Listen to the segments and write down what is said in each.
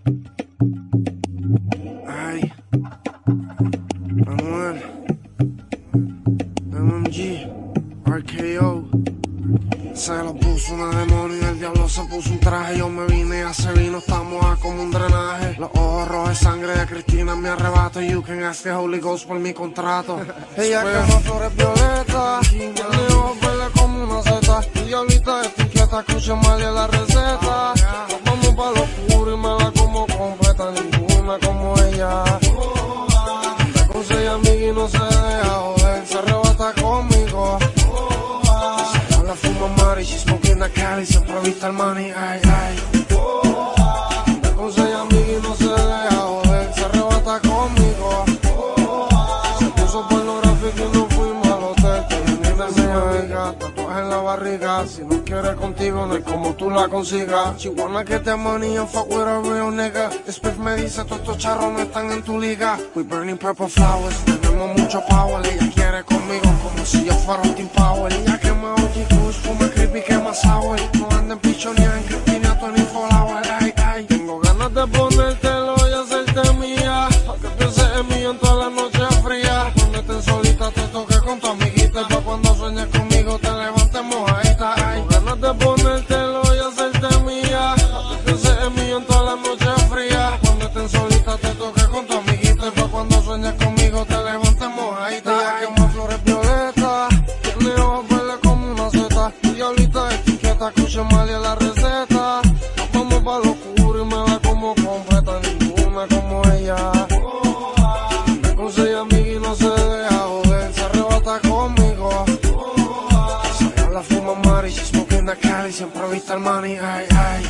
Ay, Manuel, MMG, RKO. Se lo puso una demonio y el diablo se puso un traje. Yo me vine a hacer vino, estamos a como un drenaje. Los ojos rojos de sangre de Cristina en mi arrebato. You can ask the Holy Ghost por mi contrato. Ella quema flores violetas, tiene ojos verdes como una seta. Y diablita está inquieta, escucha mal la receta. Nos vamos pa' lo oscuro y me la como completa. Ninguna como ella. Anda con 6 amigas y no se deja joder. Se arrebata conmigo. La fuma Mari, she smoking the Cali, siempre vista el money, ay, ay. Anda con 6 amigas y no se deja joder, se arrebata conmigo. Se puso pornográfico y nos fuimos al hotel. Termina mi amiga, tatuaje en la barriga. Si no quiere contigo, no es como tú la consigas. She wanna get that money and fuck with a real nigga. Spiff me dice, todos estos charros no están en tu liga. We burning purple flowers, tenemos mucho power. Ella quiere conmigo como si yo fuera un Team Power. Ella quema OG Kush, fuma creepy, quema sour. No anda en pichonía, en Cristina, 24 hours, ay, ay. Tengo ganas de ponértelo y hacerte mía, pa' que pienses en mí en toda la noche fría. Cuando estés solita te toque con tu amiguita, y pa' cuando sueñes conmigo te levantes mojadita, ay. Tengo ganas de ponértelo y hacerte mía, pa' que pienses en mí en toda la noche fría. Cuando estés solita te toque con tu amiguita, y pa' cuando sueñes conmigo te levantes mojadita. Ella quema flores violetas, tiene ojos verdes como una seta. Y diablita está inquieta, escucha mal la receta. Nos vamos pa' lo oscuro y me la como completa. Ninguna como ella. Anda con 6 amigas y no se deja joder, se arrebata conmigo. Se habla fuma Mari, she smoking the Cali, siempre vista el money, ay, ay.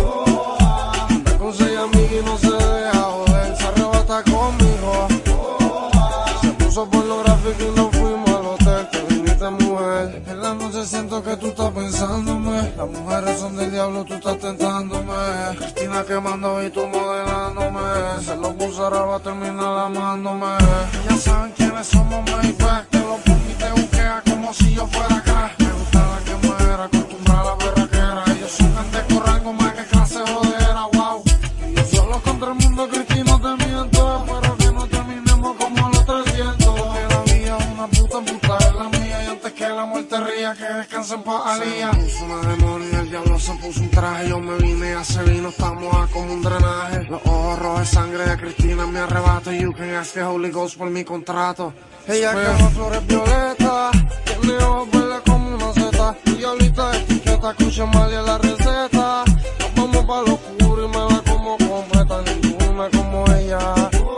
Anda con 6 amigas y no se deja joder, se arrebata conmigo. Se puso pornográfico y nos fuimos al hotel. Te viniste mujer, en la noche siento que tú estás pensándome. Las mujeres son del diablo, tú estás tentándome. Cristina quemando y tú modelándome. Se lo puse ahora va a terminar amándome. Ya saben quiénes somos, baby. Te lo pongo y te buquea como si yo fuera acá. Me gusta la quemera, acostumbrada a la berraquera. Ellos son gente de corrango más que clase jodera, wow. Y yo solo contra el mundo, Cristina, te miento. Espero que no terminemos como los 300. Que la vida es una puta es la mía. Y antes que la muerte ría, que descansen pa' Alía. Se puso una demonio y el diablo se puso un traje. Yo me vine a hacer vino, estamos a como un drenaje. Los ojos rojos de sangre de Cristina en mi arrebato. You can ask the Holy Ghost por mi contrato. Ella quema flores violetas, tiene ojos verdes como una seta. Y diablita está inquieta, escucha mal la receta. Nos vamos pa' lo oscuro y me la como completa. Ninguna como ella.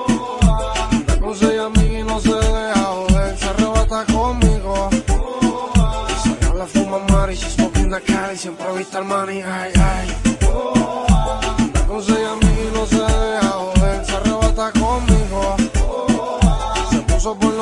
Anda con 6 amigas y no se deja joder, se arrebata conmigo. Se habla fuma Mari, she smoking the Cali, siempre vista el money, ay, ay. Anda con 6 amigas y no se deja joder, se arrebata conmigo. Se puso por